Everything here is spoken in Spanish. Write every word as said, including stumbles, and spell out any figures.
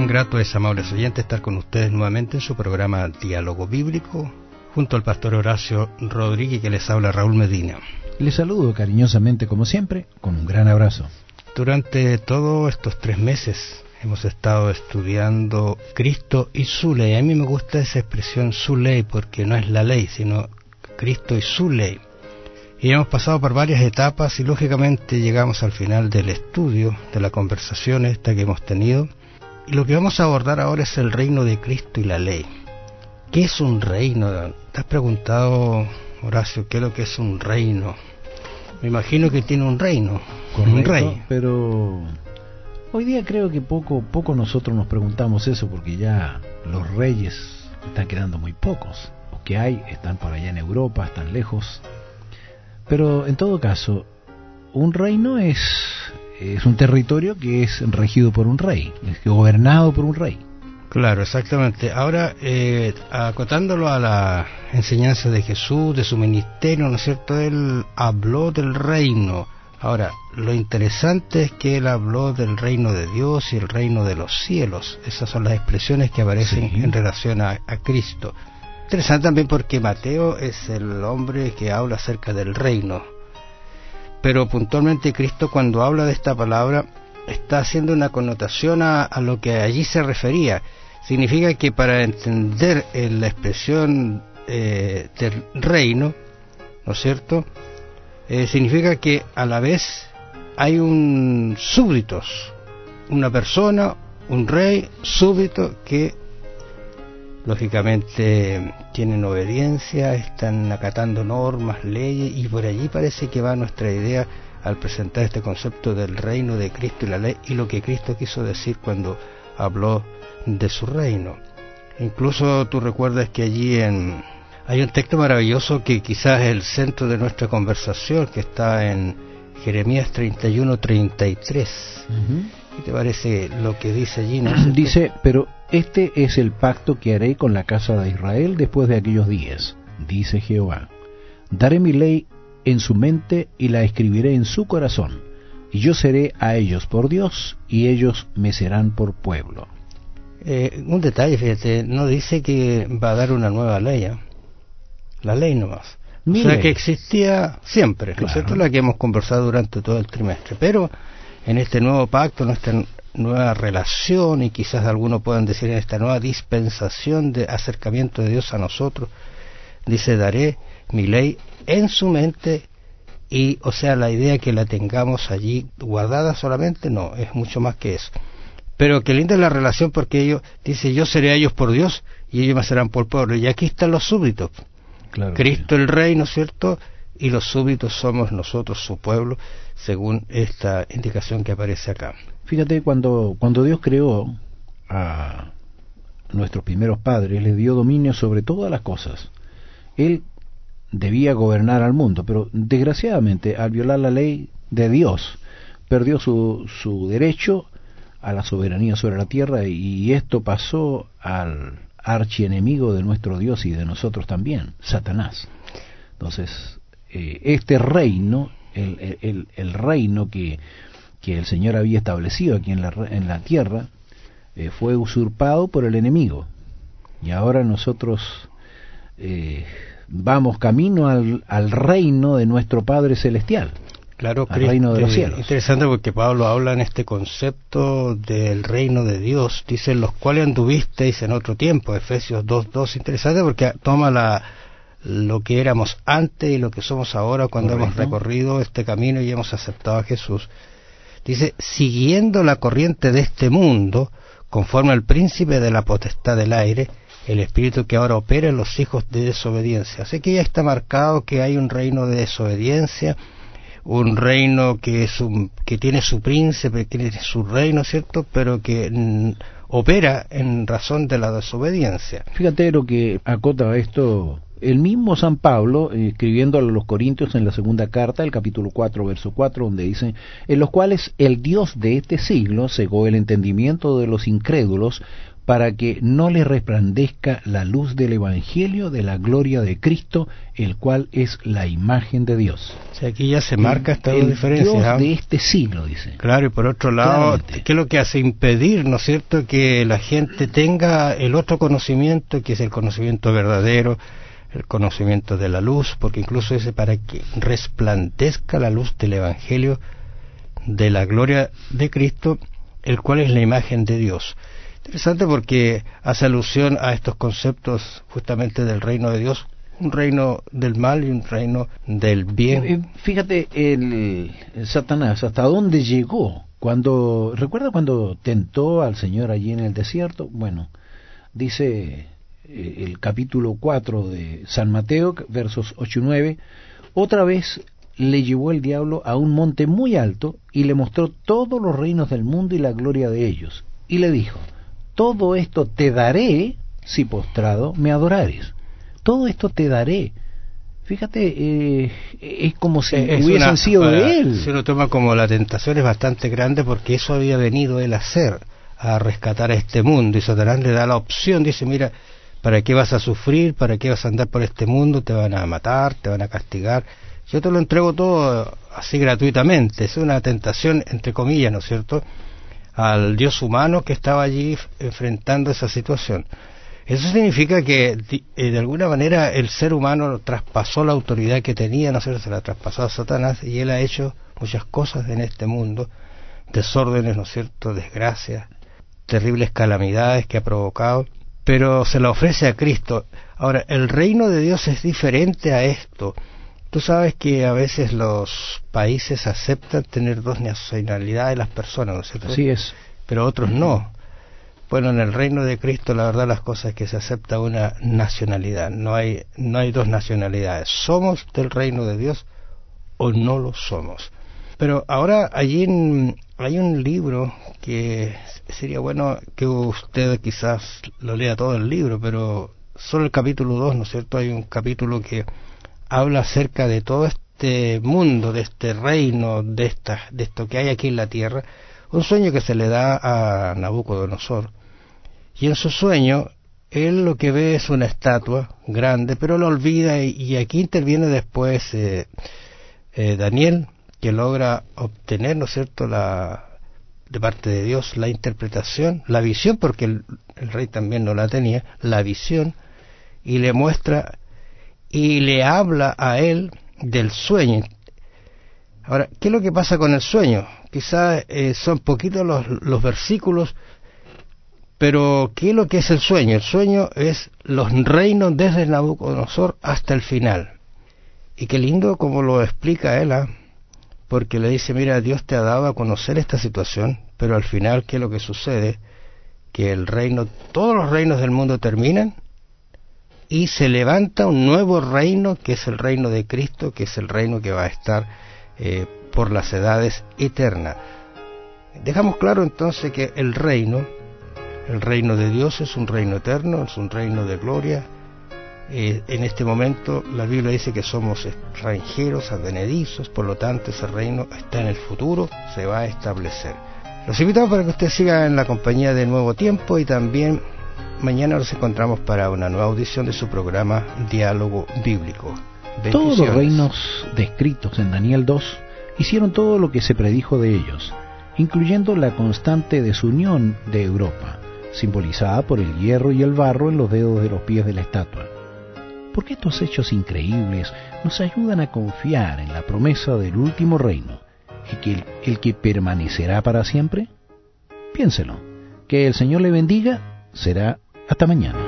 Cuán grato es, amables oyentes, estar con ustedes nuevamente en su programa Diálogo Bíblico, junto al pastor Horacio Rodríguez, que les habla Raúl Medina. Les saludo cariñosamente, como siempre, con un gran abrazo. Durante todos estos tres meses hemos estado estudiando Cristo y su ley. A mí me gusta esa expresión, su ley, porque no es la ley, sino Cristo y su ley. Y hemos pasado por varias etapas y lógicamente llegamos al final del estudio, de la conversación esta que hemos tenido. Y lo que vamos a abordar ahora es el reino de Cristo y la ley. ¿Qué es un reino? ¿Te has preguntado, Horacio, qué es lo que es un reino? Me imagino que tiene un reino, Correcto, un rey. Pero hoy día creo que poco, poco nosotros nos preguntamos eso, porque ya los reyes están quedando muy pocos. Los que hay están por allá en Europa, están lejos. Pero en todo caso, un reino es, es un territorio que es regido por un rey, es gobernado por un rey. Claro, exactamente. Ahora, eh, acotándolo a la enseñanza de Jesús, de su ministerio, ¿no es cierto? Él habló del reino. Ahora, lo interesante es que él habló del reino de Dios y el reino de los cielos. Esas son las expresiones que aparecen sí. en relación a, a Cristo. Interesante también porque Mateo es el hombre que habla acerca del reino. Pero puntualmente Cristo, cuando habla de esta palabra, está haciendo una connotación a, a lo que allí se refería. Significa que para entender eh, la expresión eh, del reino, ¿no es cierto?, eh, significa que a la vez hay un súbditos, una persona, un rey súbdito que lógicamente tienen obediencia, están acatando normas, leyes, y por allí parece que va nuestra idea al presentar este concepto del reino de Cristo y la ley, y lo que Cristo quiso decir cuando habló de su reino. Incluso tú recuerdas que allí en, hay un texto maravilloso que quizás es el centro de nuestra conversación, que está en Jeremías treinta y uno, treinta y tres. Uh-huh. ¿Qué te parece lo que dice allí? ¿No? Dice, pero este es el pacto que haré con la casa de Israel después de aquellos días, dice Jehová. Daré mi ley en su mente y la escribiré en su corazón, y yo seré a ellos por Dios, y ellos me serán por pueblo. Eh, un detalle, fíjate, no dice que va a dar una nueva ley, ¿eh? La ley nomás. Mi o sea ley. Que existía siempre, claro. ¿No es cierto? La que hemos conversado durante todo el trimestre, pero en este nuevo pacto, en esta nueva relación, y quizás algunos puedan decir en esta nueva dispensación de acercamiento de Dios a nosotros, dice, daré mi ley en su mente, y o sea, la idea que la tengamos allí guardada solamente, no, es mucho más que eso. Pero qué linda es la relación, porque ellos, dice, yo seré a ellos por Dios, y ellos me serán por pueblo, y aquí están los súbditos. Claro, Cristo sí. El rey, ¿no es cierto?, y los súbditos somos nosotros, su pueblo, según esta indicación que aparece acá. Fíjate, cuando, cuando Dios creó a nuestros primeros padres, les dio dominio sobre todas las cosas. Él debía gobernar al mundo, pero desgraciadamente, al violar la ley de Dios, perdió su, su derecho a la soberanía sobre la tierra, y esto pasó al archienemigo de nuestro Dios y de nosotros también, Satanás. Entonces, eh, este reino, el, el, el reino que, que el Señor había establecido aquí en la, en la tierra, eh, fue usurpado por el enemigo. Y ahora nosotros eh, vamos camino al, al reino de nuestro Padre Celestial. Claro, al reino de los cielos. Interesante, porque Pablo habla en este concepto del reino de Dios, dice, en los cuales anduvisteis en otro tiempo, Efesios dos dos, interesante porque toma la lo que éramos antes y lo que somos ahora cuando Correcto. Hemos recorrido este camino y hemos aceptado a Jesús. Dice, siguiendo la corriente de este mundo, conforme al príncipe de la potestad del aire, el espíritu que ahora opera en los hijos de desobediencia. Así que ya está marcado que hay un reino de desobediencia, un reino que es un, que tiene su príncipe, que tiene su reino, ¿cierto?, pero que mm, opera en razón de la desobediencia. Fíjate lo que acota esto el mismo San Pablo, eh, escribiendo a los Corintios en la segunda carta, el capítulo cuatro, verso cuatro, donde dice, en los cuales el Dios de este siglo cegó el entendimiento de los incrédulos, para que no le resplandezca la luz del Evangelio de la gloria de Cristo, el cual es la imagen de Dios. O sea, aquí ya se marca el, esta el diferencia. Dios ¿eh? de este siglo, dice. Claro, y por otro lado, Claramente. ¿qué es lo que hace? Impedir, ¿no es cierto?, que la gente tenga el otro conocimiento, que es el conocimiento verdadero, el conocimiento de la luz, porque incluso dice para que resplandezca la luz del Evangelio de la gloria de Cristo, el cual es la imagen de Dios. Interesante porque hace alusión a estos conceptos justamente del reino de Dios, un reino del mal y un reino del bien. Eh, Fíjate, el, el Satanás, ¿hasta dónde llegó? Cuando, ¿recuerda cuando tentó al Señor allí en el desierto? Bueno, dice eh, el capítulo cuatro de San Mateo, versos ocho y nueve, otra vez le llevó el diablo a un monte muy alto y le mostró todos los reinos del mundo y la gloria de ellos. Y le dijo, todo esto te daré si postrado me adorares. Todo esto te daré. Fíjate, eh, es como si es hubiesen una, sido para, de él. Se lo toma como la tentación es bastante grande porque eso había venido él a hacer, a rescatar a este mundo. Y Satanás le da la opción, dice, mira, ¿para qué vas a sufrir? ¿Para qué vas a andar por este mundo? Te van a matar, te van a castigar. Yo te lo entrego todo así gratuitamente. Es una tentación, entre comillas, ¿no es cierto?, al Dios humano que estaba allí enfrentando esa situación. Eso significa que eh, de alguna manera el ser humano traspasó la autoridad que tenía, ¿no es cierto?, se la traspasó a Satanás y él ha hecho muchas cosas en este mundo, desórdenes, ¿no es cierto?, desgracias, terribles calamidades que ha provocado, pero se la ofrece a Cristo. Ahora, el reino de Dios es diferente a esto. Tú sabes que a veces los países aceptan tener dos nacionalidades las personas, ¿no es cierto? Así es. Pero otros no. Bueno, en el reino de Cristo la verdad las cosas es que se acepta una nacionalidad, no hay, no hay dos nacionalidades. ¿Somos del reino de Dios o no lo somos? Pero ahora allí en, hay un libro que sería bueno que usted quizás lo lea todo el libro, pero solo el capítulo dos, ¿no es cierto? Hay un capítulo que habla acerca de todo este mundo, de este reino, de, esta, de esto que hay aquí en la tierra, un sueño que se le da a Nabucodonosor. Y en su sueño, él lo que ve es una estatua grande, pero lo olvida, y, y aquí interviene después eh, eh, Daniel, que logra obtener, ¿no es cierto?, la, de parte de Dios, la interpretación, la visión, porque el, el rey también no la tenía, la visión, y le muestra y le habla a él del sueño. Ahora, ¿qué es lo que pasa con el sueño? Quizás eh, son poquitos los, los versículos, pero ¿qué es lo que es el sueño? El sueño es los reinos desde Nabucodonosor hasta el final. Y qué lindo como lo explica él, ¿eh? Porque le dice, mira, Dios te ha dado a conocer esta situación, pero al final, ¿qué es lo que sucede? Que el reino, todos los reinos del mundo terminan, y se levanta un nuevo reino, que es el reino de Cristo, que es el reino que va a estar eh, por las edades eternas. Dejamos claro entonces que el reino, el reino de Dios es un reino eterno, es un reino de gloria. Eh, en este momento la Biblia dice que somos extranjeros, advenedizos, por lo tanto ese reino está en el futuro, se va a establecer. Los invitamos para que usted siga en la compañía de Nuevo Tiempo, y también mañana nos encontramos para una nueva audición de su programa Diálogo Bíblico. Todos los reinos descritos en Daniel dos hicieron todo lo que se predijo de ellos, incluyendo la constante desunión de Europa, simbolizada por el hierro y el barro en los dedos de los pies de la estatua. Porque estos hechos increíbles nos ayudan a confiar en la promesa del último reino, y que el, el que permanecerá para siempre. Piénselo. Que el Señor le bendiga. Será hasta mañana.